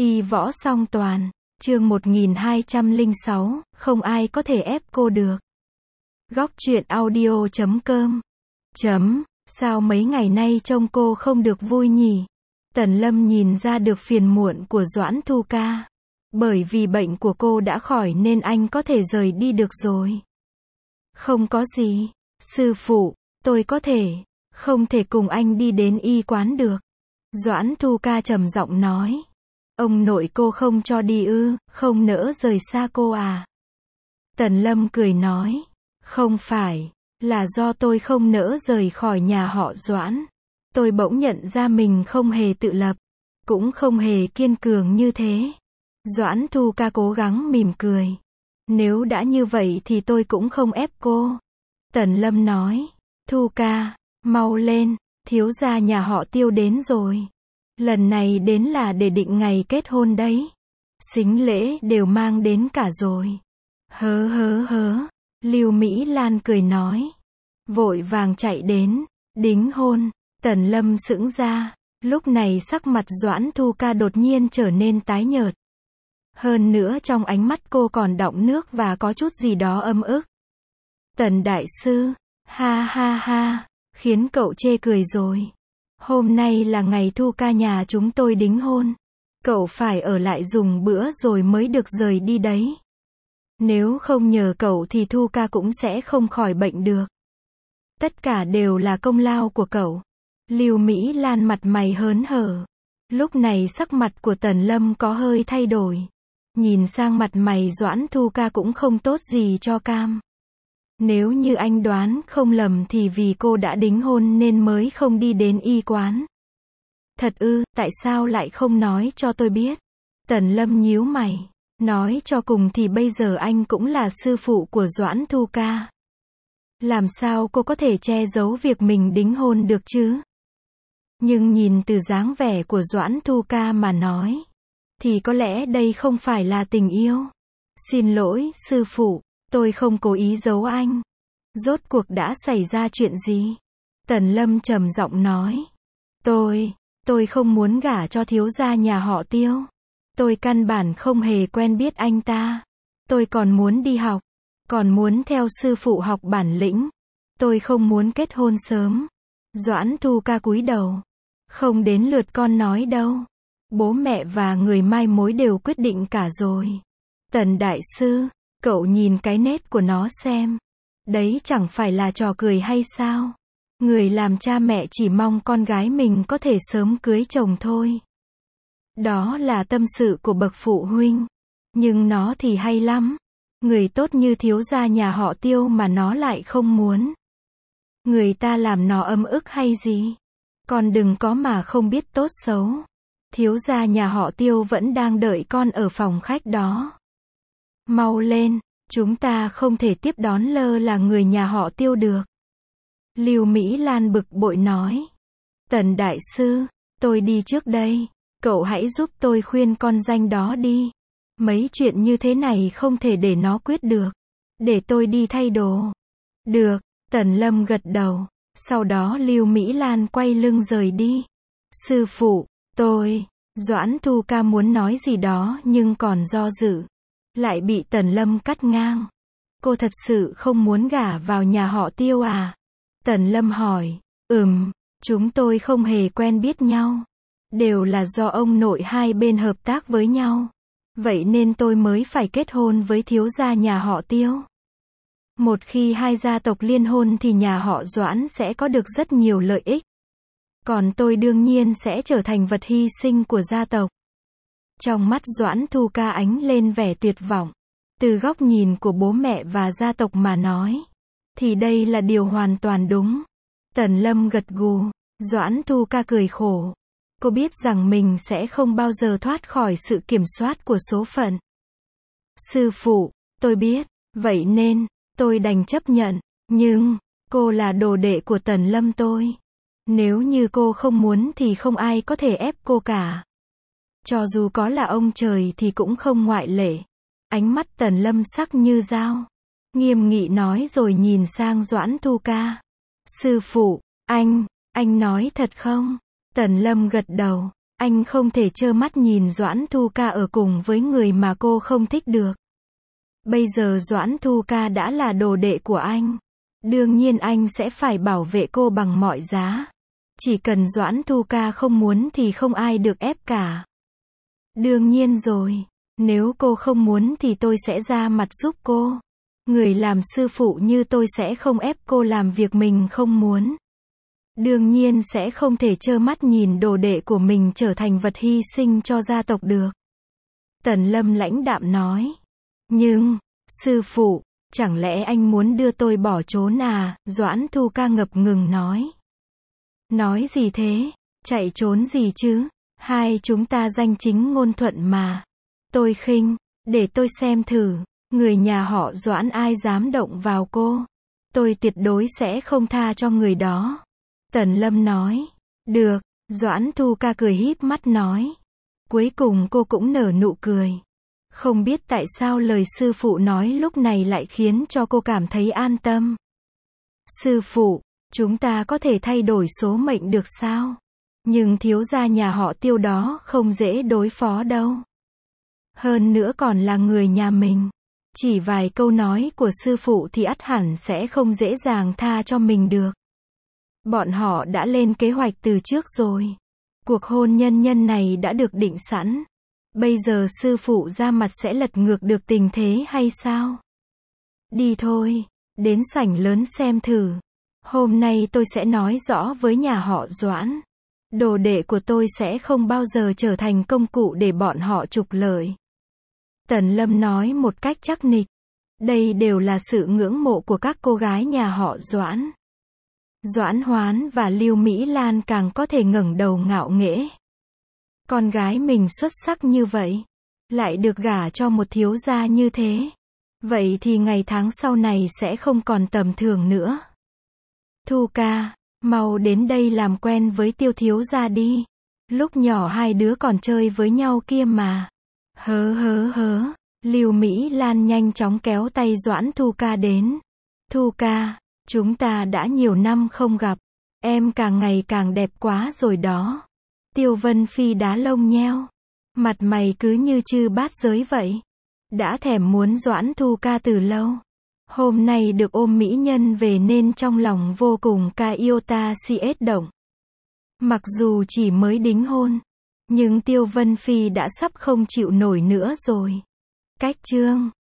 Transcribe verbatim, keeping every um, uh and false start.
Y võ song toàn, chương một nghìn hai trăm lẻ sáu, không ai có thể ép cô được. Góc truyện audio chấm com. Chấm, sao mấy ngày nay trông cô không được vui nhỉ? Tần Lâm nhìn ra được phiền muộn của Doãn Thu Ca. Bởi vì bệnh của cô đã khỏi nên anh có thể rời đi được rồi. Không có gì, sư phụ, tôi có thể, không thể cùng anh đi đến y quán được. Doãn Thu Ca trầm giọng nói. Ông nội cô không cho đi ư, không nỡ rời xa cô à? Tần Lâm cười nói. Không phải, là do tôi không nỡ rời khỏi nhà họ Doãn. Tôi bỗng nhận ra mình không hề tự lập, cũng không hề kiên cường như thế. Doãn Thu Ca cố gắng mỉm cười. Nếu đã như vậy thì tôi cũng không ép cô. Tần Lâm nói. Thu Ca, mau lên, thiếu gia nhà họ Tiêu đến rồi. Lần này đến là để định ngày kết hôn đấy. Sính lễ đều mang đến cả rồi. Hớ hớ hớ, Lưu Mỹ Lan cười nói. Vội vàng chạy đến, đính hôn. Tần Lâm sững ra, lúc này sắc mặt Doãn Thu Ca đột nhiên trở nên tái nhợt. Hơn nữa trong ánh mắt cô còn đọng nước và có chút gì đó âm ức. Tần đại sư, ha ha ha, khiến cậu chê cười rồi. Hôm nay là ngày Thu Ca nhà chúng tôi đính hôn. Cậu phải ở lại dùng bữa rồi mới được rời đi đấy. Nếu không nhờ cậu thì Thu Ca cũng sẽ không khỏi bệnh được. Tất cả đều là công lao của cậu. Lưu Mỹ Lan mặt mày hớn hở. Lúc này sắc mặt của Tần Lâm có hơi thay đổi. Nhìn sang mặt mày Doãn Thu Ca cũng không tốt gì cho cam. Nếu như anh đoán không lầm thì vì cô đã đính hôn nên mới không đi đến y quán. Thật ư, tại sao lại không nói cho tôi biết? Tần Lâm nhíu mày. Nói cho cùng thì bây giờ anh cũng là sư phụ của Doãn Thu Ca. Làm sao cô có thể che giấu việc mình đính hôn được chứ? Nhưng nhìn từ dáng vẻ của Doãn Thu Ca mà nói, thì có lẽ đây không phải là tình yêu. Xin lỗi, sư phụ, tôi không cố ý giấu anh. Rốt cuộc đã xảy ra chuyện gì? Tần Lâm trầm giọng nói. Tôi, tôi không muốn gả cho thiếu gia nhà họ Tiêu. Tôi căn bản không hề quen biết anh ta. Tôi còn muốn đi học, còn muốn theo sư phụ học bản lĩnh. Tôi không muốn kết hôn sớm. Doãn Thu Ca cúi đầu. Không đến lượt con nói đâu. Bố mẹ và người mai mối đều quyết định cả rồi. Tần đại sư, cậu nhìn cái nét của nó xem. Đấy chẳng phải là trò cười hay sao? Người làm cha mẹ chỉ mong con gái mình có thể sớm cưới chồng thôi. Đó là tâm sự của bậc phụ huynh. Nhưng nó thì hay lắm. Người tốt như thiếu gia nhà họ Tiêu mà nó lại không muốn. Người ta làm nó ấm ức hay gì? Con đừng có mà không biết tốt xấu. Thiếu gia nhà họ Tiêu vẫn đang đợi con ở phòng khách đó. Mau lên, chúng ta không thể tiếp đón lơ là người nhà họ Tiêu được. Lưu Mỹ Lan bực bội nói. Tần đại sư, tôi đi trước đây. Cậu hãy giúp tôi khuyên con danh đó đi. Mấy chuyện như thế này không thể để nó quyết được. Để tôi đi thay đồ. Được, Tần Lâm gật đầu. Sau đó Lưu Mỹ Lan quay lưng rời đi. Sư phụ, tôi, Doãn Thu Ca muốn nói gì đó nhưng còn do dự. Lại bị Tần Lâm cắt ngang. Cô thật sự không muốn gả vào nhà họ Tiêu à? Tần Lâm hỏi. Ừm, chúng tôi không hề quen biết nhau. Đều là do ông nội hai bên hợp tác với nhau. Vậy nên tôi mới phải kết hôn với thiếu gia nhà họ Tiêu. Một khi hai gia tộc liên hôn thì nhà họ Doãn sẽ có được rất nhiều lợi ích. Còn tôi đương nhiên sẽ trở thành vật hy sinh của gia tộc. Trong mắt Doãn Thu Ca ánh lên vẻ tuyệt vọng. Từ góc nhìn của bố mẹ và gia tộc mà nói, thì đây là điều hoàn toàn đúng. Tần Lâm gật gù. Doãn Thu Ca cười khổ. Cô biết rằng mình sẽ không bao giờ thoát khỏi sự kiểm soát của số phận. Sư phụ, tôi biết, vậy nên, tôi đành chấp nhận. Nhưng, cô là đồ đệ của Tần Lâm tôi. Nếu như cô không muốn thì không ai có thể ép cô cả. Cho dù có là ông trời thì cũng không ngoại lệ. Ánh mắt Tần Lâm sắc như dao. Nghiêm nghị nói rồi nhìn sang Doãn Thu Ca. Sư phụ, anh, anh nói thật không? Tần Lâm gật đầu. Anh không thể trơ mắt nhìn Doãn Thu Ca ở cùng với người mà cô không thích được. Bây giờ Doãn Thu Ca đã là đồ đệ của anh. Đương nhiên anh sẽ phải bảo vệ cô bằng mọi giá. Chỉ cần Doãn Thu Ca không muốn thì không ai được ép cả. Đương nhiên rồi. Nếu cô không muốn thì tôi sẽ ra mặt giúp cô. Người làm sư phụ như tôi sẽ không ép cô làm việc mình không muốn. Đương nhiên sẽ không thể trơ mắt nhìn đồ đệ của mình trở thành vật hy sinh cho gia tộc được. Tần Lâm lãnh đạm nói. Nhưng, sư phụ, chẳng lẽ anh muốn đưa tôi bỏ trốn à? Doãn Thu Ca ngập ngừng nói. Nói gì thế? Chạy trốn gì chứ? Hai chúng ta danh chính ngôn thuận mà. Tôi khinh, để tôi xem thử. Người nhà họ Doãn ai dám động vào cô? Tôi tuyệt đối sẽ không tha cho người đó. Tần Lâm nói. Được, Doãn Thu Ca cười híp mắt nói. Cuối cùng cô cũng nở nụ cười. Không biết tại sao lời sư phụ nói lúc này lại khiến cho cô cảm thấy an tâm. Sư phụ, chúng ta có thể thay đổi số mệnh được sao? Nhưng thiếu gia nhà họ Tiêu đó không dễ đối phó đâu. Hơn nữa còn là người nhà mình. Chỉ vài câu nói của sư phụ thì ắt hẳn sẽ không dễ dàng tha cho mình được. Bọn họ đã lên kế hoạch từ trước rồi. Cuộc hôn nhân nhân này đã được định sẵn. Bây giờ sư phụ ra mặt sẽ lật ngược được tình thế hay sao? Đi thôi, đến sảnh lớn xem thử. Hôm nay tôi sẽ nói rõ với nhà họ Doãn. Đồ đệ của tôi sẽ không bao giờ trở thành công cụ để bọn họ trục lợi. Tần Lâm nói một cách chắc nịch. Đây đều là sự ngưỡng mộ của các cô gái nhà họ Doãn. Doãn Hoán và Lưu Mỹ Lan càng có thể ngẩng đầu ngạo nghễ. Con gái mình xuất sắc như vậy, lại được gả cho một thiếu gia như thế. Vậy thì ngày tháng sau này sẽ không còn tầm thường nữa. Thu Ca, mau đến đây làm quen với Tiêu thiếu gia đi. Lúc nhỏ hai đứa còn chơi với nhau kia mà. Hớ hớ hớ, Lưu Mỹ Lan nhanh chóng kéo tay Doãn Thu Ca đến. Thu Ca, chúng ta đã nhiều năm không gặp. Em càng ngày càng đẹp quá rồi đó. Tiêu Vân Phi đá lông nheo. Mặt mày cứ như chư bát giới vậy. Đã thèm muốn Doãn Thu Ca từ lâu. Hôm nay được ôm mỹ nhân về nên trong lòng vô cùng ca yêu ta si ết động. Mặc dù chỉ mới đính hôn, nhưng Tiêu Vân Phi đã sắp không chịu nổi nữa rồi. Cách chương